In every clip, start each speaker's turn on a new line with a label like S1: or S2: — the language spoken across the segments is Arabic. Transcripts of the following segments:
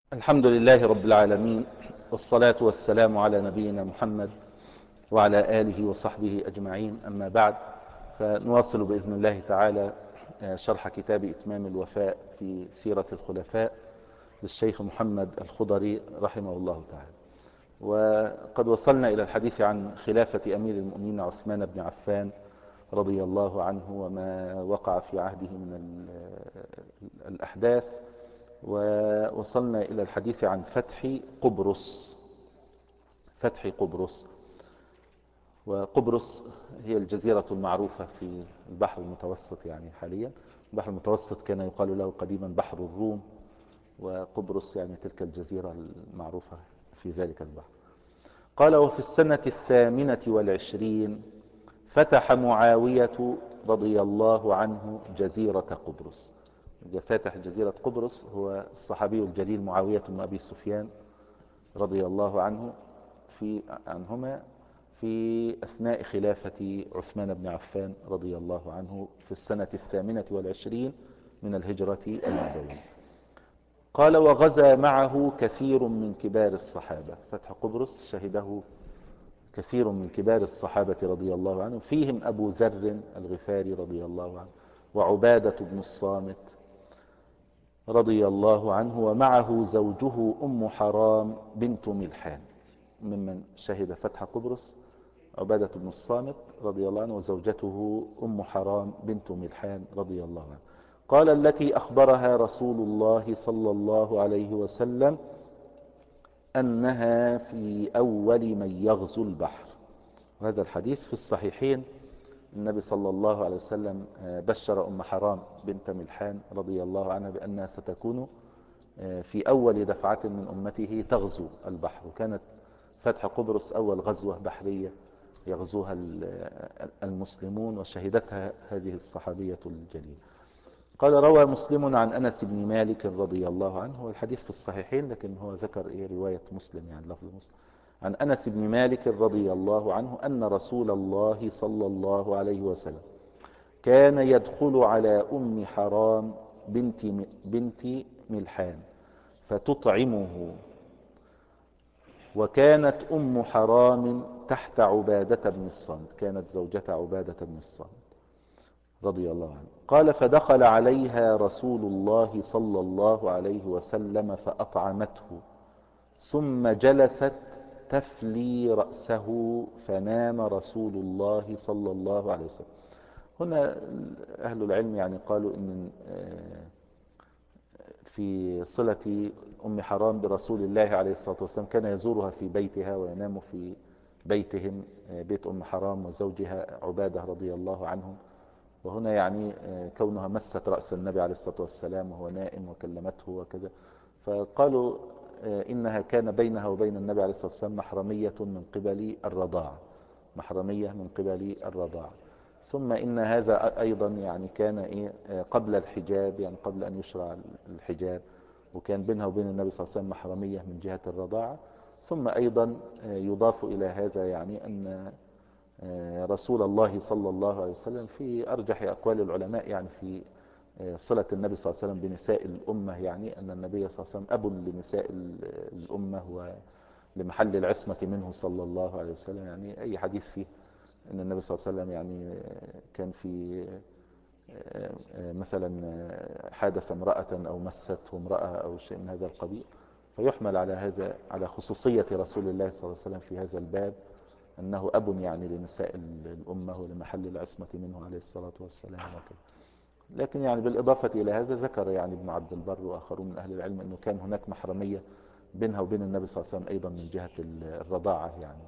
S1: الحمد لله رب العالمين، والصلاة والسلام على نبينا محمد وعلى آله وصحبه أجمعين. أما بعد، فنواصل بإذن الله تعالى شرح كتاب إتمام الوفاء في سيرة الخلفاء للشيخ محمد الخضري رحمه الله تعالى. وقد وصلنا إلى الحديث عن خلافة أمير المؤمنين عثمان بن عفان رضي الله عنه وما وقع في عهده من الأحداث، ووصلنا إلى الحديث عن فتح قبرص. وقبرص هي الجزيرة المعروفة في البحر المتوسط، يعني حاليا البحر المتوسط كان يقال له قديما بحر الروم، وقبرص يعني تلك الجزيرة المعروفة في ذلك البحر. قال: وفي السنة 28 فتح معاوية رضي الله عنه جزيرة قبرص. فاتح جزيرة قبرص هو الصحابي الجليل معاوية بن أبي سفيان رضي الله عنهما في أثناء خلافة عثمان بن عفان رضي الله عنه في السنة 28 من الهجرة النبوية. قال: وغزا معه كثير من كبار الصحابة. فتح قبرص شهده كثير من كبار الصحابة رضي الله عنهم، فيهم أبو ذر الغفاري رضي الله عنه، وعبادة بن الصامت رضي الله عنه، ومعه زوجه أم حرام بنت ملحان. ممن شهد فتح قبرص عبادة بن الصامت رضي الله عنه، وزوجته أم حرام بنت ملحان رضي الله عنه. قال: التي أخبرها رسول الله صلى الله عليه وسلم أنها في أول من يغزو البحر. وهذا الحديث في الصحيحين. النبي صلى الله عليه وسلم بشر أم حرام بنت ملحان رضي الله عنها بأنها ستكون في أول دفعة من أمته تغزو البحر، وكانت فتح قبرص أول غزوة بحرية يغزوها المسلمون، وشهدتها هذه الصحابية الجليلة. قال: روى مسلم عن أنس بن مالك رضي الله عنه. والحديث في الصحيحين، لكن هو ذكر رواية مسلم، يعني لفظ مسلم. عن أنس بن مالك رضي الله عنه أن رسول الله صلى الله عليه وسلم كان يدخل على أم حرام بنت ملحان فتطعمه، وكانت أم حرام تحت عبادة بن الصامت، كانت زوجة عبادة بن الصامت رضي الله عنه. قال: فدخل عليها رسول الله صلى الله عليه وسلم فأطعمته، ثم جلست تفلي رأسه، فنام رسول الله صلى الله عليه وسلم. هنا أهل العلم يعني قالوا إن في صلة أم حرام برسول الله عليه الصلاة والسلام كان يزورها في بيتها وينام في بيتهم، بيت أم حرام وزوجها عبادة رضي الله عنهم. وهنا يعني كونها مست رأس النبي عليه الصلاة والسلام وهو نائم وكلمته وكذا، فقالوا إنها كان بينها وبين النبي عليه الصلاة والسلام محرمية من قبل الرضاعة، محرمية من قبل الرضاعة. ثم إن هذا أيضا يعني كان قبل الحجاب، يعني قبل أن يشرع الحجاب، وكان بينها وبين النبي صلى الله عليه وسلم محرمية من جهة الرضاعة. ثم أيضا يضاف إلى هذا يعني أن رسول الله صلى الله عليه وسلم في أرجح أقوال العلماء يعني في صلة النبي صلى الله عليه وسلم بنساء الأمة، يعني أن النبي صلى الله عليه وسلم أب لنساء الأمة ولمحل العصمة منه صلى الله عليه وسلم. يعني أي حديث فيه أن النبي صلى الله عليه وسلم يعني كان في مثلا حادث امرأة أو مسته امرأة أو شيء من هذا القبيل، فيحمل على هذا على خصوصية رسول الله صلى الله عليه وسلم في هذا الباب، أنه أب يعني لنساء الأمة ولمحل العصمة منه عليه الصلاة والسلام وكذا. لكن يعني بالإضافة إلى هذا ذكر يعني ابن عبد البر وآخرون من أهل العلم أنه كان هناك محرمية بينها وبين النبي صلى الله عليه وسلم أيضا من جهة الرضاعة يعني.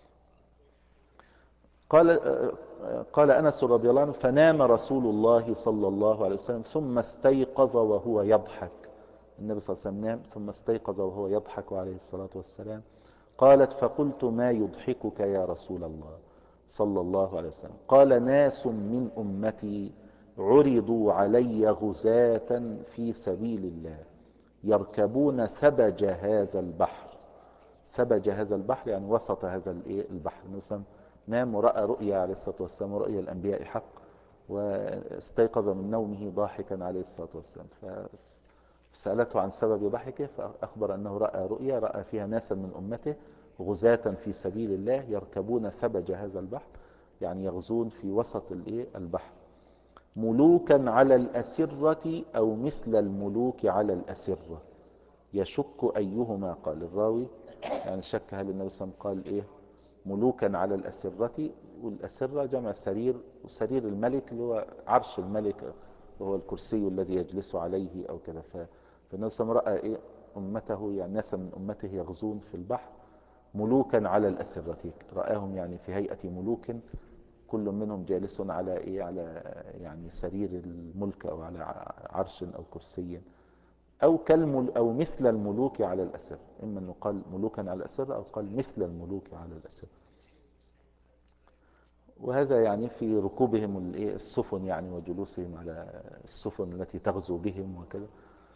S1: قال أنس رضي الله عنه: فنام رسول الله صلى الله عليه وسلم ثم استيقظ وهو يضحك. النبي صلى الله عليه وسلم نام ثم استيقظ وهو يضحك عليه الصلاة والسلام. قالت: فقلت: ما يضحكك يا رسول الله صلى الله عليه وسلم؟ قال: ناس من أمتي عرضوا علي غزاة في سبيل الله يركبون ثبج هذا البحر. ثبج هذا البحر يعني وسط هذا البحر. مثلا نام ورأى رؤيا عليه الصلاة والسلام، ورؤيا الأنبياء حق، واستيقظ من نومه ضاحكا عليه الصلاة والسلام. سألته عن سبب ضحكه فأخبر أنه رأى رؤيا رأى فيها ناسا من أمته غزاة في سبيل الله يركبون ثبج هذا البحر، يعني يغزون في وسط البحر، ملوكا على الأسرة أو مثل الملوك على الأسرة، يشك أيهما قال. الراوي يعني شك هل النبي صلى الله عليه وسلم قال ملوكا على الأسرة، والأسرة جمع سرير، وسرير الملك اللي هو عرش الملك وهو الكرسي الذي يجلس عليه أو كذا. فالنبي صلى الله عليه وسلم رأى أمته، يعني ناسا من أمته يغزون في البحر ملوكا على الأسرة، رآهم يعني في هيئة ملوك، كل منهم جالس على يعني سرير الملك أو على عرش أو كرسي، أو مثل الملوك على الأسر، إما أنه قال ملوكا على الأسر أو قال مثل الملوك على الأسر. وهذا يعني في ركوبهم السفن يعني وجلوسهم على السفن التي تغزو بهم وكذا.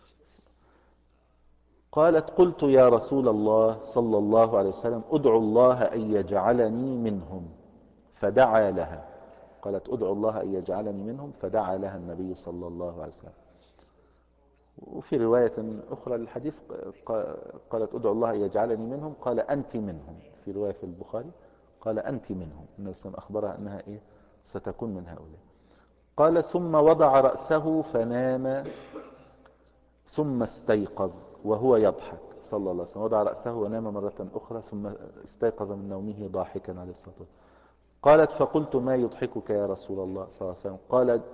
S1: قالت قلت يا رسول الله صلى الله عليه وسلم ادعو الله أن يجعلني منهم، فدعا لها. قالت ادعو الله أن يجعلني منهم، فدعا لها النبي صلى الله عليه وسلم. وفي رواية أخرى للحديث قالت ادعو الله أن يجعلني منهم، قال أنت منهم. في رواية في البخاري قال أنت منهم، النبي صلى الله عليه وسلم أخبرها أنها ستكون من هؤلاء. قال ثم وضع رأسه فنام ثم استيقظ وهو يضحك صلى الله عليه وسلم، وضع رأسه ونام مرة أخرى ثم استيقظ من نومه ضاحكا عليه الصلاة والسلام. قالت فقلت ما يضحكك يا رسول الله صلى الله عليه وسلم؟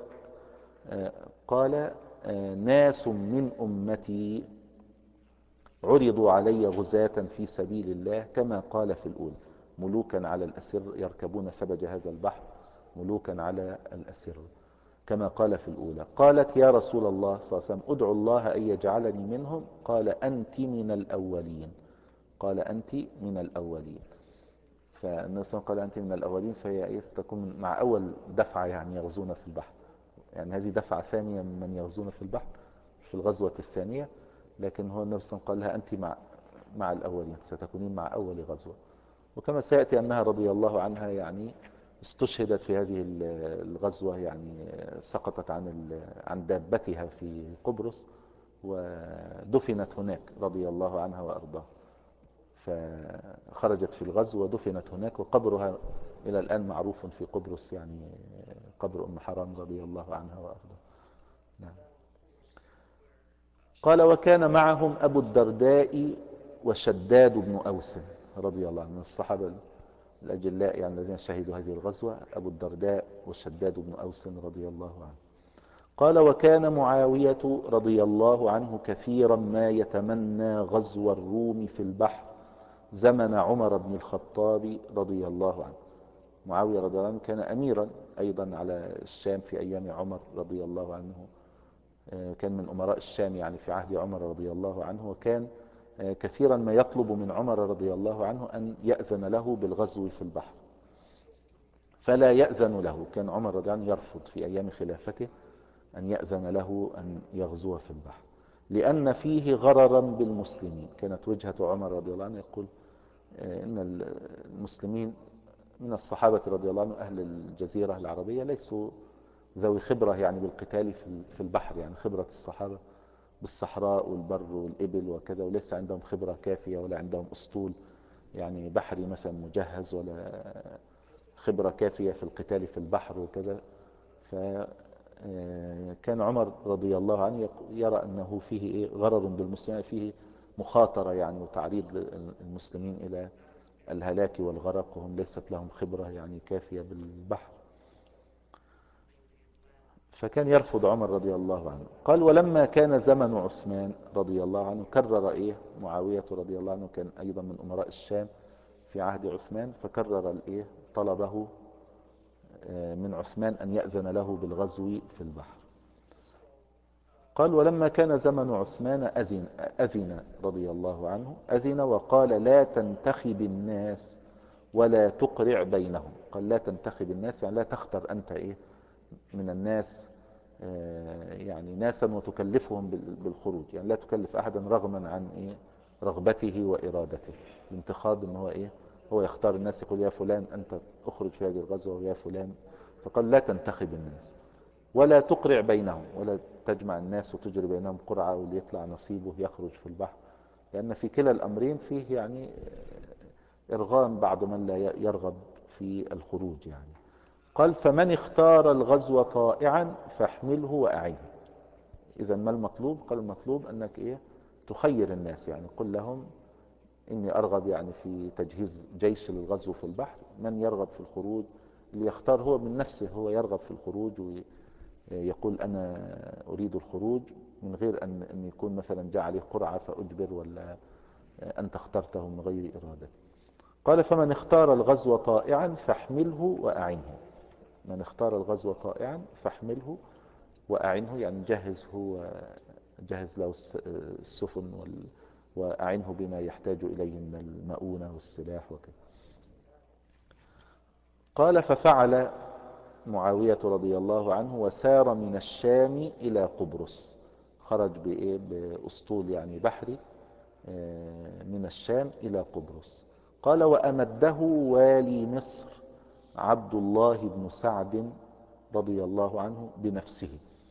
S1: قال ناس من أمتي عرضوا علي غزاة في سبيل الله كما قال في الأولى، ملوكا على الأسر يركبون سبج هذا البحر، ملوكا على الأسر كما قال في الأولى. قالت يا رسول الله صلى الله عليه وسلم ادعو الله أن يجعلني منهم، قال أنت من الأولين. قال أنت من الأولين. فالنبي صلى الله عليه وسلم قال أنت من الأولين، فهي ستكون مع أول دفعة يعني يغزون في البحر، يعني هذه دفعة ثانية من يغزون في البحر في الغزوة الثانية، لكن هو النبي صلى الله عليه وسلم قال لها أنت مع الأولين، ستكونين مع أول غزوة. وكما سيأتي أنها رضي الله عنها يعني استشهدت في هذه الغزوة، يعني سقطت عن دابتها في قبرص ودفنت هناك رضي الله عنها وأرضاها. فخرجت في الغزو ودفنت هناك، وقبرها إلى الآن معروف في قبرص، يعني قبر أم حرام رضي الله عنها وأرضاها. نعم. قال وكان معهم أبو الدرداء وشداد بن أوس رضي الله عنه، من الصحابة الأجلاء يعني الذين شهدوا هذه الغزوة، أبو الدرداء وشداد بن أوس رضي الله عنه. قال وكان معاوية رضي الله عنه كثيرا ما يتمنى غزو الروم في البحر زمن عمر بن الخطاب رضي الله عنه. معاوية رضي الله عنه كان أميرا أيضا على الشام في أيام عمر رضي الله عنه، كان من أمراء الشام يعني في عهد عمر رضي الله عنه، وكان كثيرا ما يطلب من عمر رضي الله عنه أن يأذن له بالغزو في البحر، فلا يأذن له. كان عمر رضي الله عنه يرفض في أيام خلافته أن يأذن له أن يغزو في البحر، لأن فيه غررا بالمسلمين. كانت وجهة عمر رضي الله عنه يقول إن المسلمين من الصحابة رضي الله عنه أهل الجزيرة العربية ليسوا ذوي خبرة يعني بالقتال في البحر، يعني خبرة الصحابة بالصحراء والبر والإبل وكذا، وليس عندهم خبرة كافية ولا عندهم أسطول يعني بحري مثلا مجهز، ولا خبرة كافية في القتال في البحر وكذا. فكان عمر رضي الله عنه يرى أنه فيه غرر بالمسلمين، فيه مخاطرة يعني وتعريض المسلمين إلى الهلاك والغرق، وهم ليست لهم خبرة يعني كافية بالبحر. فكان يرفض عمر رضي الله عنه. قال ولما كان زمن عثمان رضي الله عنه كرر معاوية رضي الله عنه كان أيضا من أمراء الشام في عهد عثمان، فكرر طلبه من عثمان أن يأذن له بالغزو في البحر. قال ولما كان زمن عثمان أذن رضي الله عنه، أذن وقال لا تنتخب الناس ولا تقرع بينهم. قال لا تنتخب الناس يعني لا تختر أنت من الناس يعني ناسا وتكلفهم بالخروج، يعني لا تكلف أحدا رغما عن رغبته وإرادته. الانتخاب ان هو يختار الناس، يقول يا فلان أنت أخرج في هذه الغزوة ويا فلان. فقال لا تنتخب الناس ولا تقرع بينهم، ولا تجمع الناس وتجري بينهم قرعة واللي يطلع نصيبه يخرج في البحر، لأن في كلا الأمرين فيه يعني إرغام بعض من لا يرغب في الخروج يعني. قال فمن اختار الغزو طائعا فاحمله وأعينه. إذا ما المطلوب؟ قال المطلوب أنك إيه تخير الناس، يعني قل لهم إني أرغب يعني في تجهيز جيش للغزو في البحر، من يرغب في الخروج؟ اللي يختار هو من نفسه، هو يرغب في الخروج ويقول أنا أريد الخروج، من غير أن يكون مثلا جاء عليه قرعة فأجبر، ولا أنت اخترته من غير إرادة. قال فمن اختار الغزو طائعا فاحمله وأعنه. من اختار الغزو طائعا فاحمله وأعنه، يعني جهز له السفن وأعنه بما يحتاج إليه من المؤونة والسلاح وكذا. قال ففعل معاوية رضي الله عنه وسار من الشام إلى قبرص. خرج بأسطول يعني بحري من الشام إلى قبرص. قال وأمده والي مصر عبد الله بن سعد رضي الله عنه بنفسه.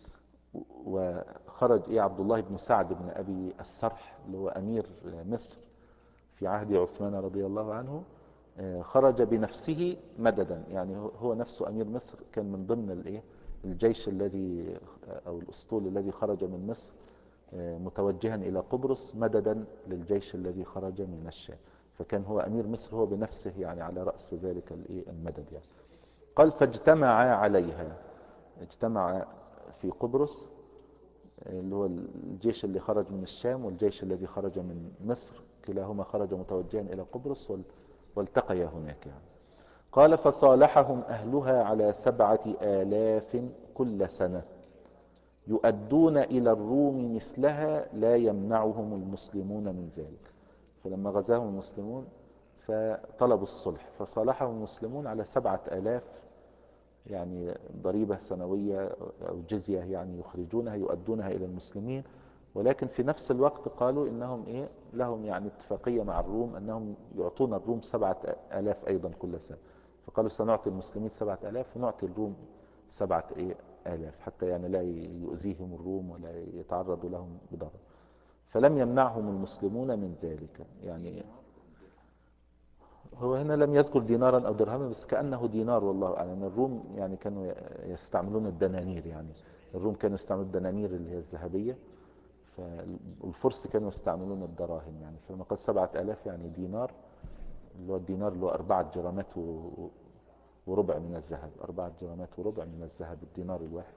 S1: وخرج عبد الله بن سعد بن أبي السرح اللي هو أمير مصر في عهد عثمان رضي الله عنه، خرج بنفسه مددا، يعني هو نفسه أمير مصر كان من ضمن الجيش الذي أو الأسطول الذي خرج من مصر متوجها إلى قبرص مددا للجيش الذي خرج من الشام. فكان هو أمير مصر هو بنفسه يعني على رأس ذلك المدد يعني. قال فاجتمعا عليها، اجتمع في قبرص اللي هو الجيش اللي خرج من الشام والجيش الذي خرج من مصر، كلاهما خرج متوجها إلى قبرص والتقيا هناك يعني. قال فصالحهم أهلها على 7,000 كل سنة يؤدون إلى الروم مثلها لا يمنعهم المسلمون من ذلك. فلما غزاهم المسلمون فطلبوا الصلح، فصالحهم المسلمون على 7,000 يعني ضريبة سنوية أو جزية يعني يخرجونها يؤدونها إلى المسلمين، ولكن في نفس الوقت قالوا إنهم لهم يعني اتفاقية مع الروم أنهم يعطون الروم 7,000 أيضا كل سنة. فقالوا سنعطي المسلمين 7,000 ونعطي الروم 7,000 حتى يعني لا يؤذيهم الروم ولا يتعرضوا لهم بضرر. فلم يمنعهم المسلمون من ذلك يعني. هو هنا لم يذكر دينارا أو درهما، بس كأنه دينار والله أعلم. الروم يعني كانوا يستعملون الدنانير، يعني الروم كانوا يستعملون الدنانير اللي هي الذهبية، فالفرس كانوا يستعملون الدراهم يعني. فلما قال 7,000 يعني دينار، اللي هو الدينار اللي هو 4 جرامات وربع من الذهب، 4 جرامات وربع من الذهب الدينار الواحد.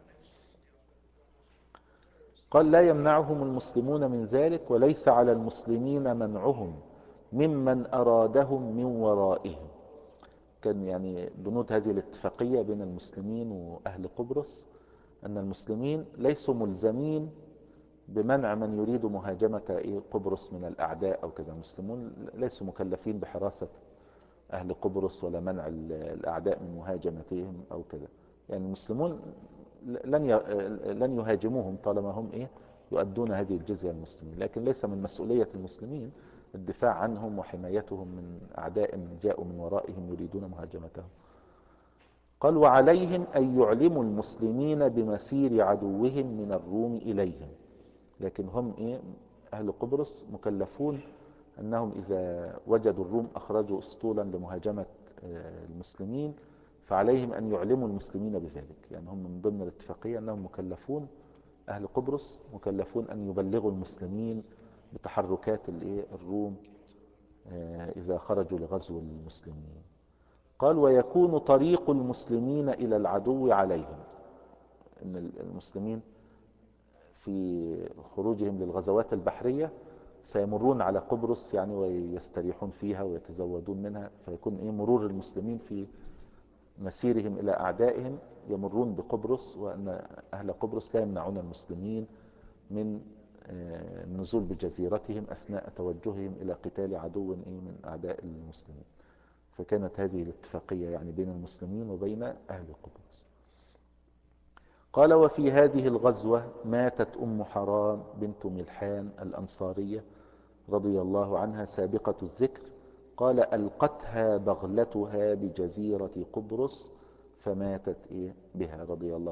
S1: قال لا يمنعهم المسلمون من ذلك وليس على المسلمين منعهم ممن أرادهم من ورائهم. كان يعني بنود هذه الاتفاقية بين المسلمين وأهل قبرص أن المسلمين ليسوا ملزمين بمنع من يريد مهاجمة قبرص من الأعداء أو كذا. المسلمون ليسوا مكلفين بحراسة أهل قبرص ولا منع الأعداء من مهاجمتهم أو كذا. يعني المسلمون لن يهاجموهم طالما هم يؤدون هذه الجزية المسلمين، لكن ليس من مسؤولية المسلمين الدفاع عنهم وحمايتهم من أعداء جاءوا من ورائهم يريدون مهاجمتهم. قال وعليهم أن يعلموا المسلمين بمسير عدوهم من الروم إليهم. لكن هم أهل قبرص مكلفون أنهم إذا وجدوا الروم أخرجوا أسطولا لمهاجمة المسلمين فعليهم أن يعلموا المسلمين بذلك. يعني هم من ضمن الاتفاقية أنهم مكلفون، أهل قبرص مكلفون أن يبلغوا المسلمين بتحركات الروم إذا خرجوا لغزو المسلمين. قال ويكون طريق المسلمين إلى العدو عليهم. إن المسلمين في خروجهم للغزوات البحرية سيمرون على قبرص يعني ويستريحون فيها ويتزودون منها، فيكون مرور المسلمين في مسيرهم إلى أعدائهم يمرون بقبرص، وأن أهل قبرص لا يمنعون المسلمين من النزول بجزيرتهم أثناء توجههم إلى قتال عدو من أعداء المسلمين. فكانت هذه الاتفاقية يعني بين المسلمين وبين أهل قبرص. قال وفي هذه الغزوة ماتت أم حرام بنت ملحان الأنصارية رضي الله عنها سابقة الذكر. قال ألقتها بغلتها بجزيرة قبرص فماتت بها رضي الله عنها.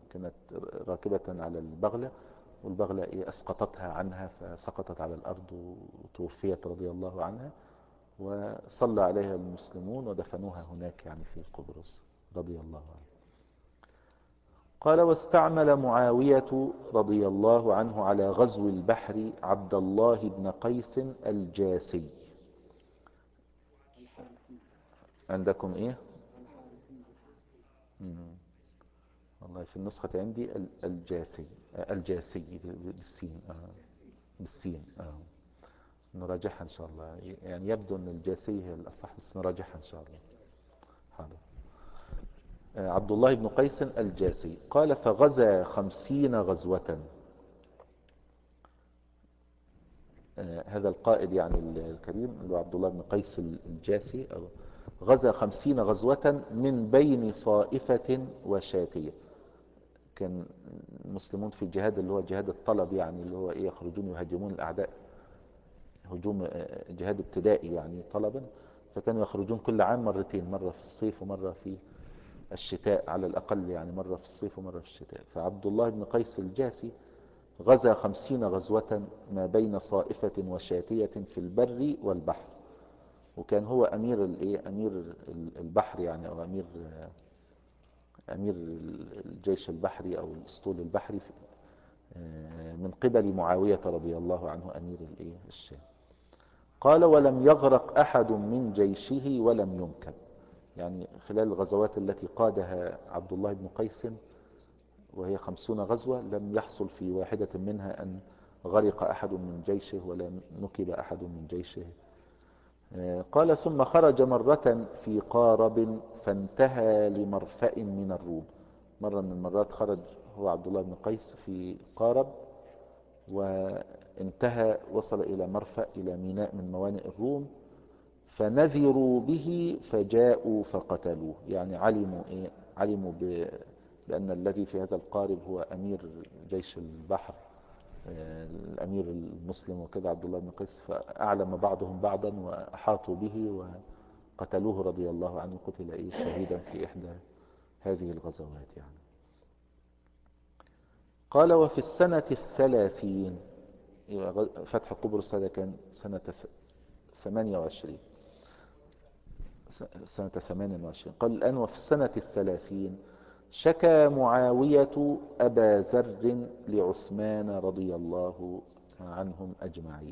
S1: كانت راكبة على البغلة، والبغلة أسقطتها عنها فسقطت على الأرض وتوفيت رضي الله عنها، وصلى عليها المسلمون ودفنوها هناك يعني في قبرص رضي الله عنه. قال: واستعمل معاوية رضي الله عنه على غزو البحر عبد الله بن قيس الجاسي. عندكم ايه؟ مم. والله في النسخة عندي الجاسي، الجاسي بالسين، بالسين. نراجعها ان شاء الله، يعني يبدو ان الجاسي هي الاصح، بس نراجعها ان شاء الله. حاضر. عبد الله بن قيس الجاسي قال: فغزا 50 غزوة. هذا القائد يعني الكريم اللي هو عبد الله بن قيس الجاسي، غزا 50 غزوة من بين صائفة وشاتية. كان المسلمون في جهاد اللي هو جهاد الطلب، يعني اللي هو يخرجون يهاجمون الأعداء هجوم جهاد ابتدائي يعني طلبا، فكانوا يخرجون كل عام مرتين، مرة في الصيف ومرة في الشتاء على الأقل، يعني مرة في الصيف ومرة في الشتاء. فعبد الله بن قيس الجاسي غزا 50 غزوة ما بين صائفة وشاتية في البر والبحر، وكان هو أمير أمير البحر يعني، أو أمير الجيش البحري أو الأسطول البحري من قبل معاوية رضي الله عنه أمير الشام. قال: ولم يغرق أحد من جيشه ولم ينكب. يعني خلال الغزوات التي قادها عبد الله بن قيس وهي 50 غزوة، لم يحصل في واحدة منها أن غرق أحد من جيشه ولا نكب أحد من جيشه. قال: ثم خرج مرة في قارب فانتهى لمرفأ من الروم. مرة من المرات خرج هو عبد الله بن قيس في قارب، وانتهى وصل إلى مرفأ، إلى ميناء من موانئ الروم، فنذروا به فجاءوا فقتلوه. يعني علموا بأن الذي في هذا القارب هو أمير جيش البحر، الأمير المسلم وكذا عبد الله بن قيس، فأعلم بعضهم بعضا وأحاطوا به وقتلوه رضي الله عنه. قتل شهيدا في إحدى هذه الغزوات يعني. قال: وفي السنة 30، فتح قبرص هذا كان سنة 28، سنة 28. قال الآن: وفي السنة 30 شكى معاوية أبا ذر لعثمان رضي الله عنهم أجمعين.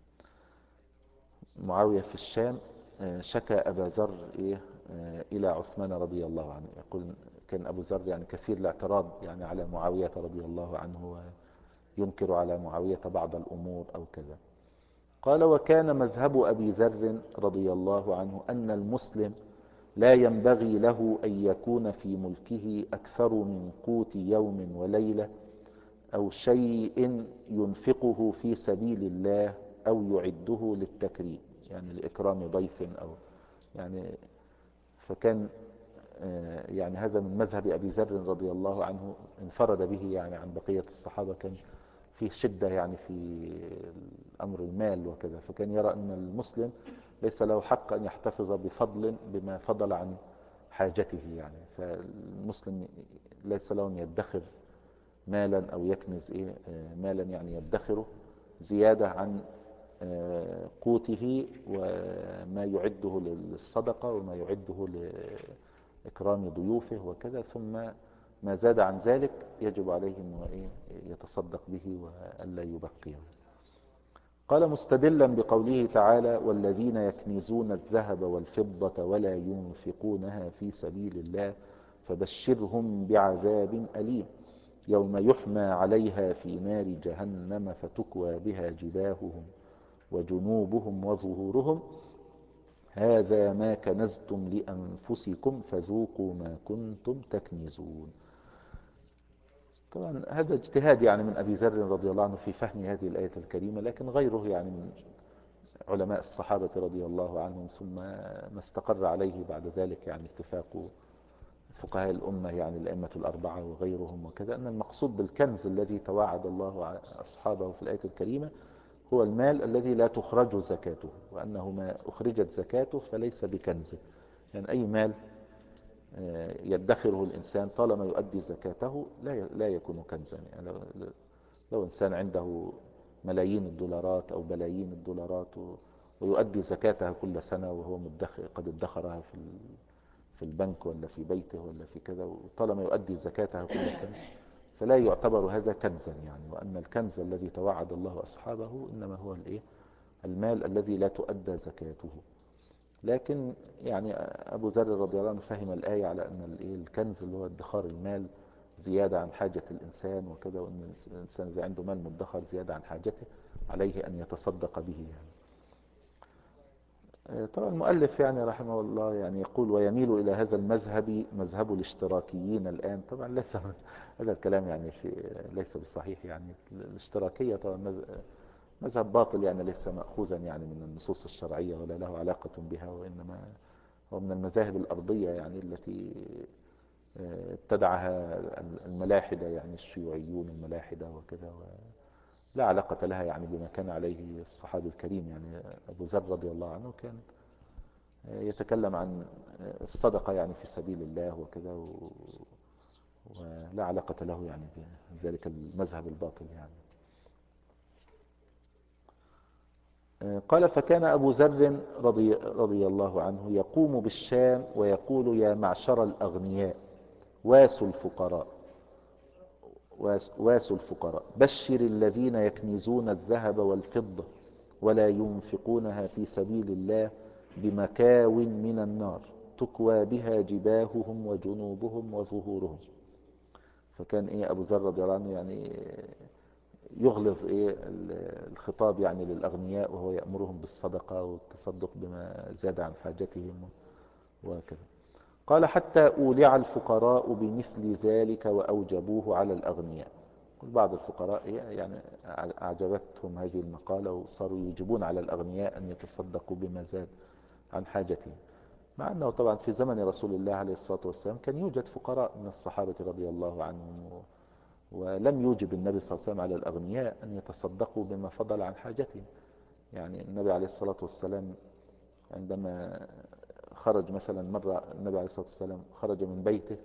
S1: معاوية في الشام شكى أبا ذر إلى عثمان رضي الله عنه. يقول كان أبو ذر يعني كثير الاعتراض يعني على معاوية رضي الله عنه، وينكر على معاوية بعض الأمور أو كذا. قال: وكان مذهب أبي ذر رضي الله عنه أن المسلم لا ينبغي له أن يكون في ملكه أكثر من قوت يوم وليلة، أو شيء ينفقه في سبيل الله، أو يعده للتكريم، يعني لإكرام ضيف، أو يعني فكان يعني هذا من مذهب أبي ذر رضي الله عنه، انفرد به يعني عن بقية الصحابة. كان فيه شدة يعني في الأمر المال وكذا، فكان يرى أن المسلم ليس له حق أن يحتفظ بفضل بما فضل عن حاجته يعني. فالمسلم ليس له أن يدخر مالا أو يكنز مالا يعني يدخره زيادة عن قوته، وما يعده للصدقة وما يعده لإكرام ضيوفه وكذا، ثم ما زاد عن ذلك يجب عليه أنه يتصدق به وألا يبقيه. قال: مستدلا بقوله تعالى: والذين يكنزون الذهب والفضة ولا ينفقونها في سبيل الله فبشرهم بعذاب أليم يوم يحمى عليها في نار جهنم فتكوى بها جباههم وجنوبهم وظهورهم هذا ما كنزتم لأنفسكم فذوقوا ما كنتم تكنزون. طبعا هذا اجتهاد يعني من أبي ذر رضي الله عنه في فهم هذه الآية الكريمة، لكن غيره يعني من علماء الصحابة رضي الله عنهم، ثم ما استقر عليه بعد ذلك يعني اتفاق فقهاء الأمة، يعني الأئمة الأربعة وغيرهم وكذا، أن المقصود بالكنز الذي توعد الله أصحابه في الآية الكريمة هو المال الذي لا تخرج زكاته، وأنه ما أخرجت زكاته فليس بكنز. يعني أي مال يدخره الإنسان طالما يؤدي زكاته لا يكون كنزا. يعني لو إنسان عنده ملايين الدولارات أو بلايين الدولارات ويؤدي زكاتها كل سنة وهو قد ادخرها في البنك ولا في بيته ولا في كذا، وطالما يؤدي زكاتها كل سنة فلا يعتبر هذا كنزا يعني. وأن الكنز الذي توعد الله أصحابه إنما هو المال الذي لا تؤدى زكاته. لكن يعني أبو ذر رضي الله عنه فهم الآية على أن الكنز اللي هو ادخار المال زيادة عن حاجة الإنسان وكذا، وأن الإنسان إذا عنده مال مدخر زيادة عن حاجته عليه أن يتصدق به يعني. طبعا المؤلف يعني رحمه الله يعني يقول ويميل إلى هذا المذهب مذهب الاشتراكيين الآن. طبعا ليس هذا الكلام يعني ليس بالصحيح يعني. الاشتراكية طبعا مذهب باطل يعني، ليس مأخوذا يعني من النصوص الشرعية ولا له علاقة بها، وإنما هو من المذاهب الأرضية يعني التي ابتدعها الملاحدة يعني الشيوعيون الملاحدة وكذا، لا علاقة لها يعني بما كان عليه الصحابي الكريم. يعني أبو ذر رضي الله عنه كان يتكلم عن الصدقة يعني في سبيل الله وكذا، ولا علاقة له يعني بذلك المذهب الباطل يعني. قال فكان أبو ذر رضي الله عنه يقوم بالشام ويقول يا معشر الأغنياء واسوا الفقراء واسوا الفقراء بشر الذين يكنزون الذهب والفضة ولا ينفقونها في سبيل الله بمكاو من النار تكوى بها جباههم وجنوبهم وظهورهم. فكان أبو ذر رضي الله عنه يعني يغلظ الخطاب يعني للأغنياء، وهو يأمرهم بالصدقة والتصدق بما زاد عن حاجتهم وكذا. قال حتى أولع الفقراء بمثل ذلك وأوجبوه على الأغنياء. بعض الفقراء يعني أعجبتهم هذه المقالة وصاروا يجبون على الأغنياء أن يتصدقوا بما زاد عن حاجتهم، مع أنه طبعا في زمن رسول الله عليه الصلاة والسلام كان يوجد فقراء من الصحابة رضي الله عنهم، ولم يوجب النبي صلى الله عليه وسلم على الأغنياء أن يتصدقوا بما فضل عن حاجتهم. يعني النبي عليه الصلاة والسلام عندما خرج مثلا مرة، النبي عليه الصلاة والسلام خرج من بيته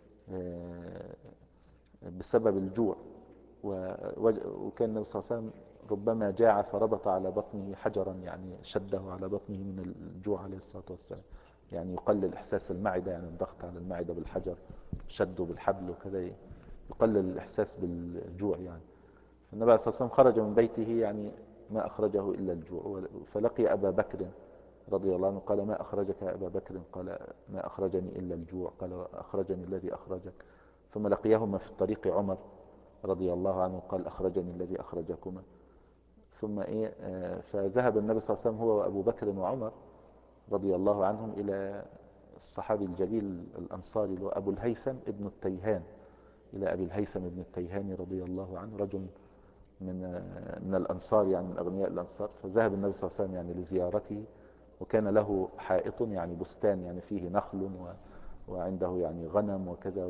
S1: بسبب الجوع، وكان النبي صلى الله عليه وسلم ربما جاع فربط على بطنه حجرا، يعني شده على بطنه من الجوع عليه الصلاة والسلام، يعني يقلل إحساس المعدة، يعني الضغط على المعدة بالحجر شده بالحبل وكذا يقلل الإحساس بالجوع يعني. النبي عليه الصلاة والسلام خرج من بيته يعني ما أخرجه إلا الجوع، فلقي أبا بكر رضي الله عنه قال ما أخرجك يا أبا بكر؟ قال ما أخرجني إلا الجوع. قال أخرجني الذي أخرجك. ثم لقيهما في الطريق عمر رضي الله عنه قال أخرجني الذي أخرجكما. ثم فذهب النبي صلى الله عليه وسلم هو وأبو بكر وعمر رضي الله عنهم إلى الصحابي الجليل الأنصاري اللي هو أبو الهيثم ابن التيهان، إلى أبي الهيثم ابن التيهاني رضي الله عنه، رجل من الأنصار يعني من أغنياء الأنصار. فذهب النبي صلى الله عليه وسلم يعني لزيارته، وكان له حائط يعني بستان يعني فيه نخل وعنده يعني غنم وكذا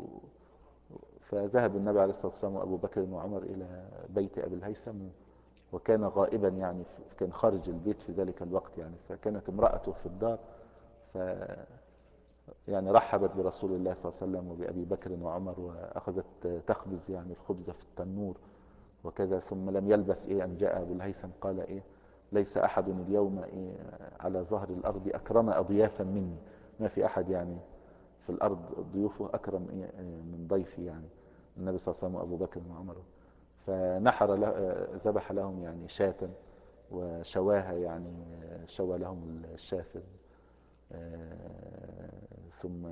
S1: فذهب النبي عليه الصلاة والسلام وأبو بكر وعمر إلى بيت أبي الهيثم، وكان غائبا يعني كان خارج البيت في ذلك الوقت يعني. فكانت امرأته في الدار، ف يعني رحبت برسول الله صلى الله عليه وسلم وبأبي بكر وعمر، وأخذت تخبز يعني الخبز في التنور وكذا. ثم لم يلبث أن جاء أبو الهيثم قال ليس أحد اليوم على ظهر الأرض أكرم أضيافا مني، ما في أحد يعني في الأرض ضيوفه أكرم من ضيفي يعني النبي صلى الله عليه وسلم وأبو بكر وعمر. فنحر ذبح لهم يعني شاة وشواها يعني شوى لهم الشاة ثم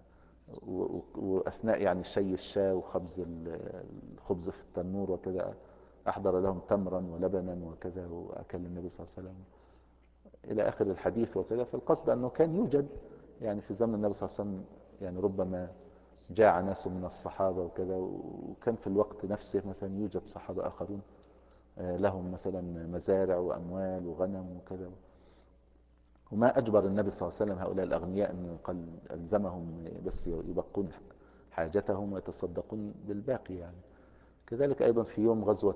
S1: وأثناء يعني شي الشاة وخبز الخبز في التنور وكذا أحضر لهم تمرا ولبنا وكذا، وأكل النبي صلى الله عليه وسلم إلى آخر الحديث وكذا. فالقصد أنه كان يوجد يعني في زمن النبي صلى الله عليه وسلم يعني ربما جاع ناس من الصحابة وكذا، وكان في الوقت نفسه مثلا يوجد صحابة آخرون لهم مثلا مزارع وأموال وغنم وكذا، وما أجبر النبي صلى الله عليه وسلم هؤلاء الأغنياء أن قال ألزمهم بس يبقون حاجتهم ويتصدقون بالباقي يعني. كذلك أيضا في يوم غزوة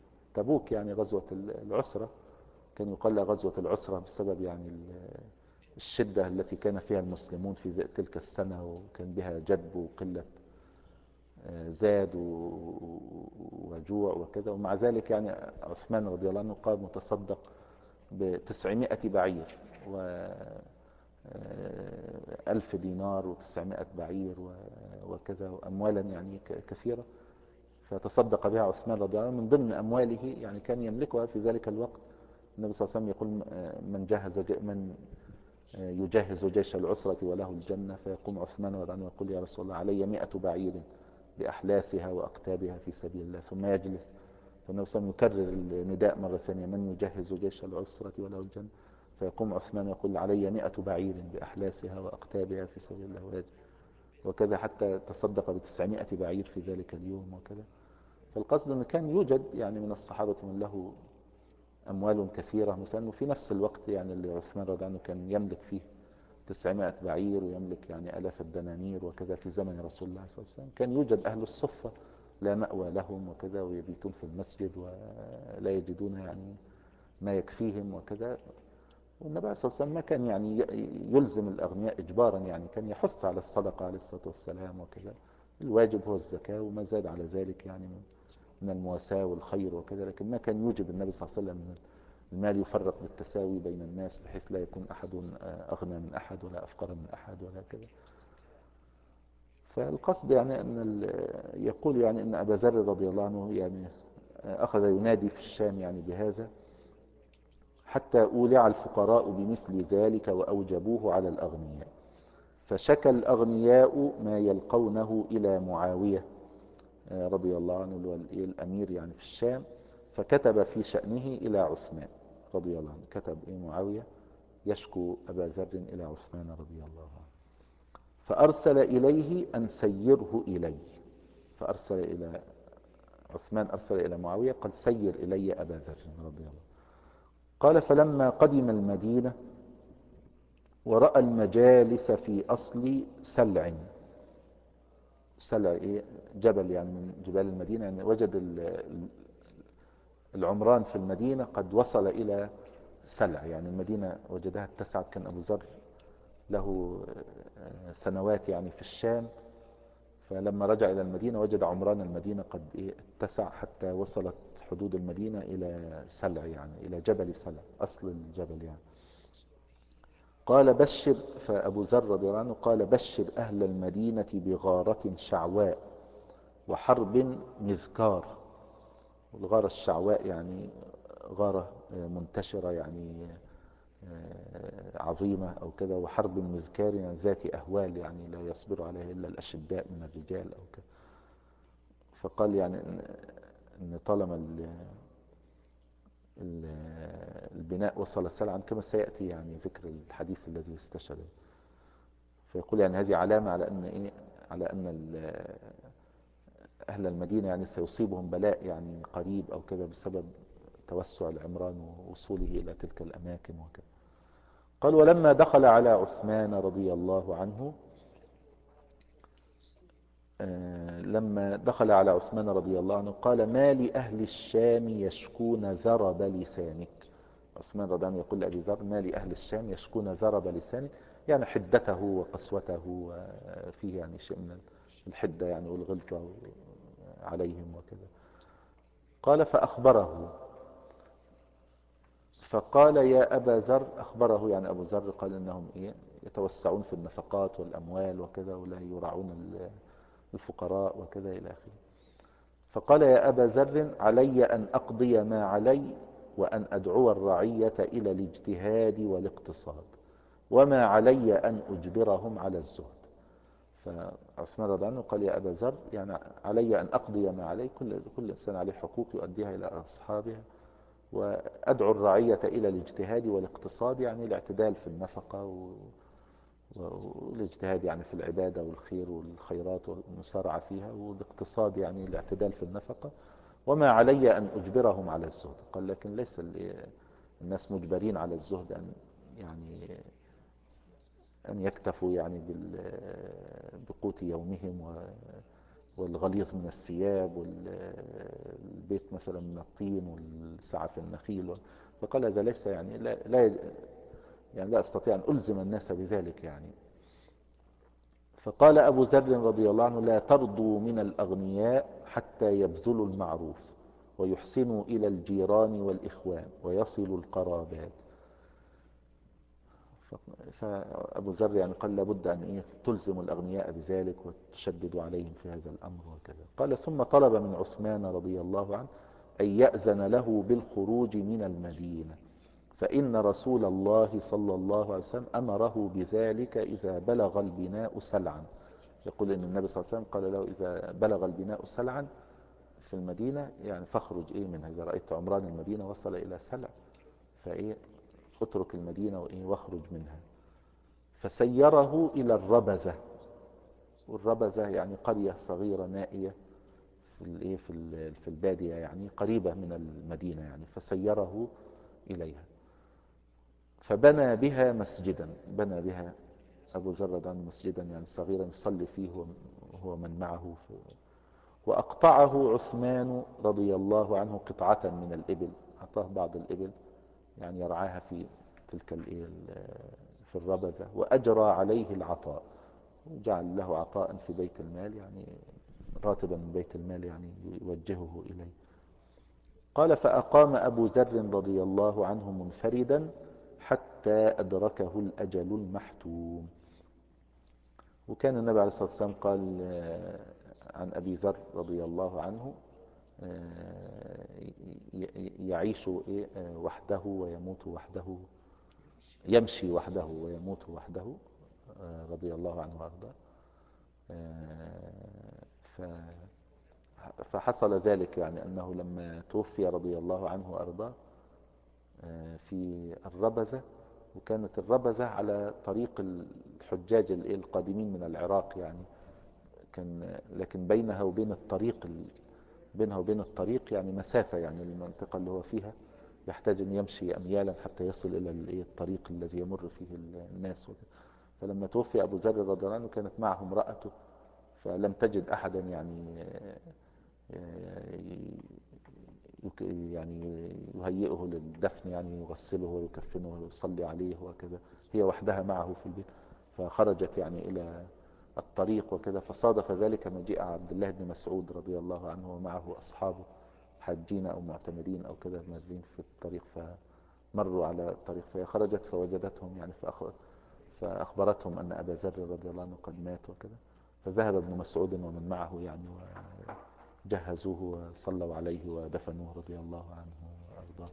S1: تبوك يعني غزوة العسرة، كان يقال لها غزوة العسرة بسبب يعني الشدة التي كان فيها المسلمون في تلك السنة، وكان بها جدب وقلة زاد وجوع وكذا، ومع ذلك يعني عثمان رضي الله عنه قام متصدق ب900 بعير و1000 دينار و900 بعير وكذا، وأموالا يعني كثيرة. فتصدق بها عثمان رضي الله عنه من ضمن أمواله، يعني كان يملكها في ذلك الوقت. النبي صلى الله عليه وسلم يقول من يجهز جيش العسرة وله الجنة، فيقوم عثمان رضي الله عنه ويقول يا رسول الله علي 100 بعير بأحلاسها وأقتابها في سبيل الله، ثم يجلس. فالنبي صلى الله عليه وسلم يكرر النداء مرة ثانية من يجهز جيش العسرة وله الجنة، فيقوم عثمان يقول علي 100 بعير بأحلاسها وأقتابها في سبيل الله، وكذا حتى تصدق ب900 بعير في ذلك اليوم وكذا. فالقصد أنه كان يوجد يعني من الصحابة من له أموال كثيرة مثلا، وفي نفس الوقت يعني اللي عثمان رضي الله عنه كان يملك فيه 900 بعير، ويملك يعني آلاف الدنانير وكذا في زمن رسول الله صلى الله عليه وسلم. كان يوجد أهل الصفة لا مأوى لهم وكذا، ويبيتون في المسجد ولا يجدون يعني ما يكفيهم وكذا. والنبي صلى الله عليه وسلم ما كان يعني يلزم الأغنياء إجبارا، يعني كان يحث على الصدقة عليه الصلاة والسلام وكذا. الواجب هو الزكاة وما زاد على ذلك يعني من المواساة والخير وكذا، لكن ما كان يوجب النبي صلى الله عليه وسلم المال يفرق بالتساوي بين الناس، بحيث لا يكون أحد أغنى من أحد ولا أفقر من أحد ولا كذا. فالقصد يعني أن يقول يعني أن أبا ذر رضي الله عنه يعني أخذ ينادي في الشام يعني بهذا، حتى أولع الفقراء بمثل ذلك وأوجبوه على الأغنياء. فشكى الأغنياء ما يلقونه إلى معاوية رضي الله عنه الأمير يعني في الشام، فكتب في شأنه إلى عثمان رضي الله عنه. كتب معاوية يشكو أبا ذر إلى عثمان رضي الله عنه، فأرسل إليه أن سيره إلي. فأرسل إلى عثمان، أرسل إلى معاوية قال سير إلي أبا ذر رضي الله. قال فلما قدم المدينة ورأى المجالس في أصل سلع. سلع إيه؟ جبل يعني من جبال المدينة، يعني وجد العمران في المدينة قد وصل إلى سلع، يعني المدينة وجدها اتسعت. كان أبو ذر له سنوات يعني في الشام، فلما رجع إلى المدينة وجد عمران المدينة قد اتسع حتى وصلت حدود المدينة إلى سلع، يعني إلى جبل سلع أصل الجبل يعني. قال بشر، فأبو ذر رضي الله عنه قال بشر أهل المدينة بغارة شعواء وحرب مذكار. والغارة الشعواء يعني غارة منتشرة يعني عظيمة أو كذا، وحرب مذكار يعني ذات أهوال يعني لا يصبر عليها إلا الأشداء من الرجال أو كذا. فقال يعني إن طالما البناء وصل سلعا كما سيأتي يعني ذكر الحديث الذي استشهد. فيقول يعني هذه علامة على أن على أن أهل المدينة يعني سيصيبهم بلاء يعني قريب أو كذا بسبب توسع العمران ووصوله إلى تلك الأماكن وكذا. قال ولما دخل على عثمان رضي الله عنه، لما دخل على عثمان رضي الله عنه قال ما لأهل الشام يشكون ذرب لسانك. عثمان رضي الله عنه يقول لأبي ذر ما لأهل الشام يشكون ذرب لسانك، يعني حدته وقسوته، وفيه يعني شيء من الحدة يعني والغلظة عليهم وكذا. قال فأخبره، فقال يا أبا ذر، أخبره يعني أبو ذر قال إنهم يتوسعون في النفقات والأموال وكذا، ولا يراعون الفقراء وكذا إلى آخره. فقال يا أبا ذر علي أن أقضي ما علي، وأن أدعو الرعية إلى الاجتهاد والاقتصاد، وما علي أن أجبرهم على الزهد. فعثمان رضي الله عنه قال يا أبا ذر يعني علي أن أقضي ما علي، كل إنسان عليه حقوق يؤديها إلى أصحابها، وأدعو الرعية إلى الاجتهاد والاقتصاد يعني الاعتدال في النفقة والاجتهاد يعني في العبادة والخير والخيرات والمسارعة فيها، والاقتصاد يعني الاعتدال في النفقة، وما علي أن أجبرهم على الزهد. قال لكن ليس الناس مجبرين على الزهد أن يعني أن يكتفوا يعني بقوت يومهم والغليظ من الثياب والبيت مثلا من الطين والسعة في النخيل. فقال هذا ليس يعني يعني لا أستطيع أن ألزم الناس بذلك يعني. فقال أبو ذر رضي الله عنه: لا ترضوا من الأغنياء حتى يبذلوا المعروف ويحسنوا إلى الجيران والإخوان ويصلوا القرابات. فأبو ذر يعني قال لابد أن تلزم الأغنياء بذلك وتشدد عليهم في هذا الأمر وكذا. قال: ثم طلب من عثمان رضي الله عنه أن يأذن له بالخروج من المدينة، فإن رسول الله صلى الله عليه وسلم أمره بذلك إذا بلغ البناء سلعا. يقول إن النبي صلى الله عليه وسلم قال له: إذا بلغ البناء سلعا في المدينة يعني فاخرج منها. إذا رأيت عمران المدينة وصل إلى سلع اترك المدينة واخرج منها. فسيره إلى الربذة. والربذة يعني قرية صغيرة نائية في البادية يعني قريبة من المدينة يعني. فسيره إليها فبنى بها مسجدا. بنى بها أبو ذر مسجدا يعني صغيرا يصلي فيه هو من معه وأقطعه عثمان رضي الله عنه قطعة من الإبل. أعطاه بعض الإبل يعني يرعاها في تلك في الربذة، وأجرى عليه العطاء، وجعل له عطاء في بيت المال يعني راتبا من بيت المال يعني يوجهه إليه. قال: فأقام أبو ذر رضي الله عنه منفردا حتى أدركه الأجل المحتوم. وكان النبي عليه الصلاة والسلام قال عن أبي ذر رضي الله عنه: يعيش وحده ويموت وحده، يمشي وحده ويموت وحده، رضي الله عنه وأرضاه. فحصل ذلك يعني أنه لما توفي رضي الله عنه وأرضاه في الربذة، وكانت الربذة على طريق الحجاج القادمين من العراق يعني لكن بينها وبين الطريق يعني مسافة، يعني المنطقة اللي هو فيها يحتاج أن يمشي أميالا حتى يصل إلى الطريق الذي يمر فيه الناس وكذا. فلما توفي أبو ذر رضي الله عنه كانت معه امرأته، فلم تجد أحدا يعني يهيئه للدفن يعني يغسله ويكفنه ويصلي عليه وكذا. هي وحدها معه في البيت، فخرجت يعني إلى الطريق وكذا. فصادف ذلك مجيء عبد الله بن مسعود رضي الله عنه ومعه أصحابه حاجين أو معتمرين أو كذا مارين في الطريق، فمروا على الطريق فهي خرجت فوجدتهم يعني فأخبرتهم أن أبا ذر رضي الله عنه قد مات وكذا. فذهب ابن مسعود ومن معه يعني وجهزوه وصلوا عليه ودفنوه رضي الله عنه وأرضاه.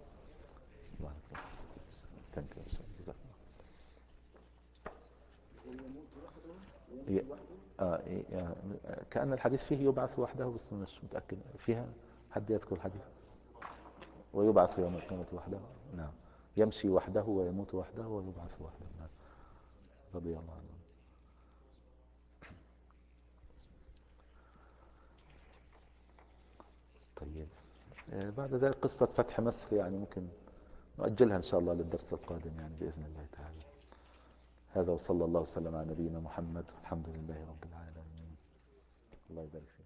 S1: كأن الحديث فيه يبعث وحده بس مش متأكد فيها. حد يذكر الحديث؟ ويبعث يوم القيامة وحده. نعم. يمشي وحده ويموت وحده ويبعث وحده. نعم. رضي الله عنه. طيب بعد ذلك قصة فتح مصر يعني ممكن نؤجلها إن شاء الله للدرس القادم يعني بإذن الله تعالى. هذا وصلى الله وسلم على نبينا محمد. الحمد لله رب العالمين. الله يبارك فيك.